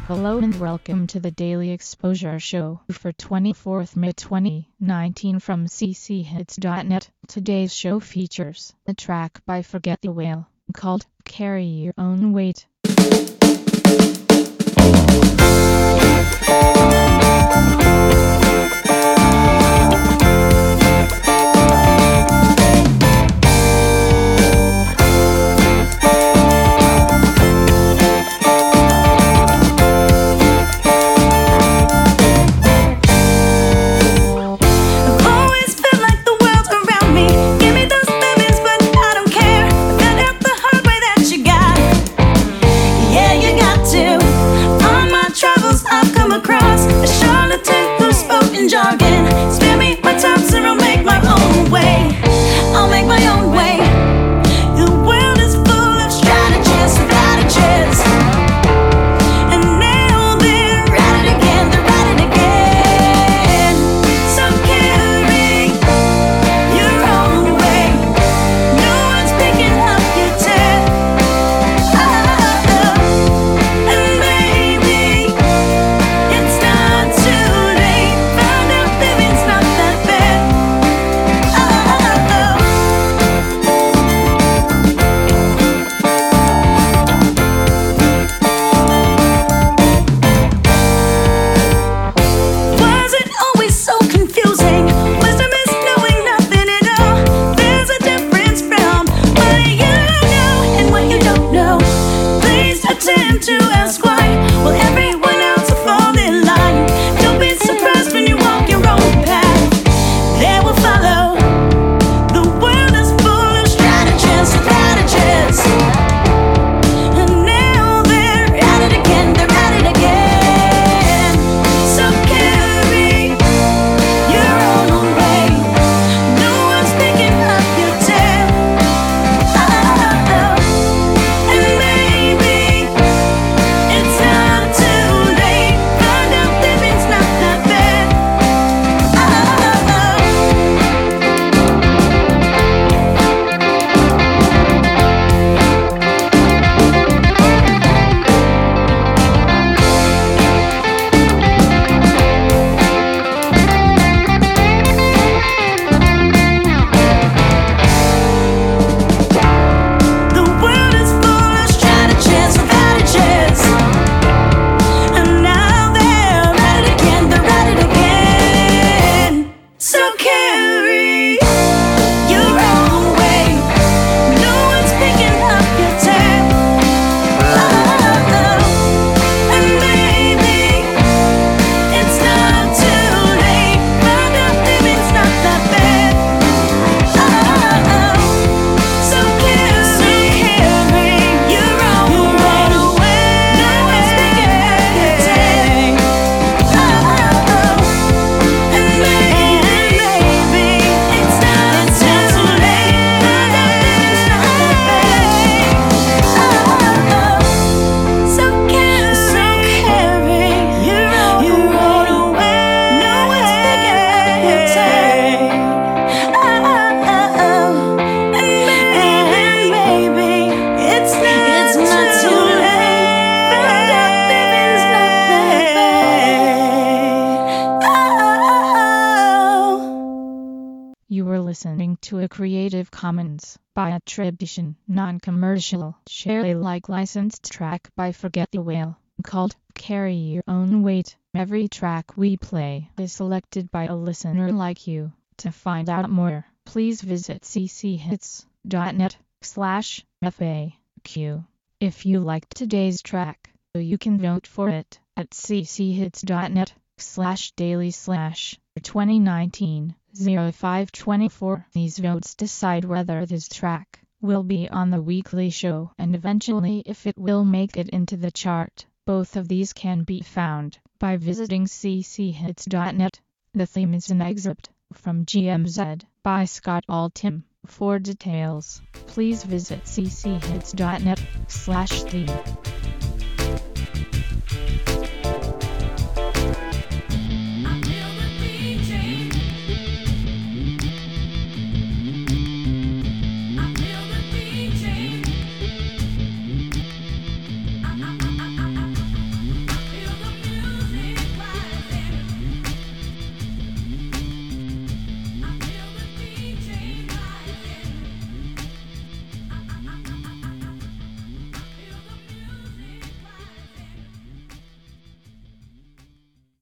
Hello and welcome to the Daily Exposure Show for 24th May 2019 from cchits.net. Today's show features a track by Forget the Whale called Carry Your Own Weight. Across a charlatan who's spoken jargon. Spare me my time, so I'll make my own way. I'll make my own way. The world is full of strategists and adages, and now they're at it again, they're at it again. So carry your own way. No one's picking up your tab. And baby, it's not too late. Found out living's not that bad. Was it always so confusing? Wisdom is knowing nothing at all. There's a difference from what you know and what you don't know. Please attempt to ask why. Will everyone else fall in line? Don't be surprised when you walk your own path. They will follow. The world is full of strategists and adages, and now they're at it again, they're at it again. So carry your own way. No one's picking up your tab. And maybe it's not too late. Find out living's not that bad. The world is full of strategists and adages, and now they're at it again, they're at it again. So carry your own way. No one's picking up your tab. And maybe it's not too late. Find out living's not that bad. So carry your own way. No one's picking up your tab. And maybe it's not too late. Find out living's not that bad. So carry your own way. No one's picking up your tab. And maybe it's not too late. Find out living's not that bad. You were listening to a Creative Commons by attribution, non-commercial, share Alike licensed track by Forget the Whale called Carry Your Own Weight. Every track we play is selected by a listener like you. To find out more, please visit cchits.net/FAQ. If you liked today's track, you can vote for it at cchits.net/daily/2019-0524. These votes decide whether this track will be on the weekly show and eventually if it will make it into the chart. Both of these can be found by visiting cchits.net. The theme is an excerpt from GMZ by Scott Altham. For details, please visit cchits.net/theme.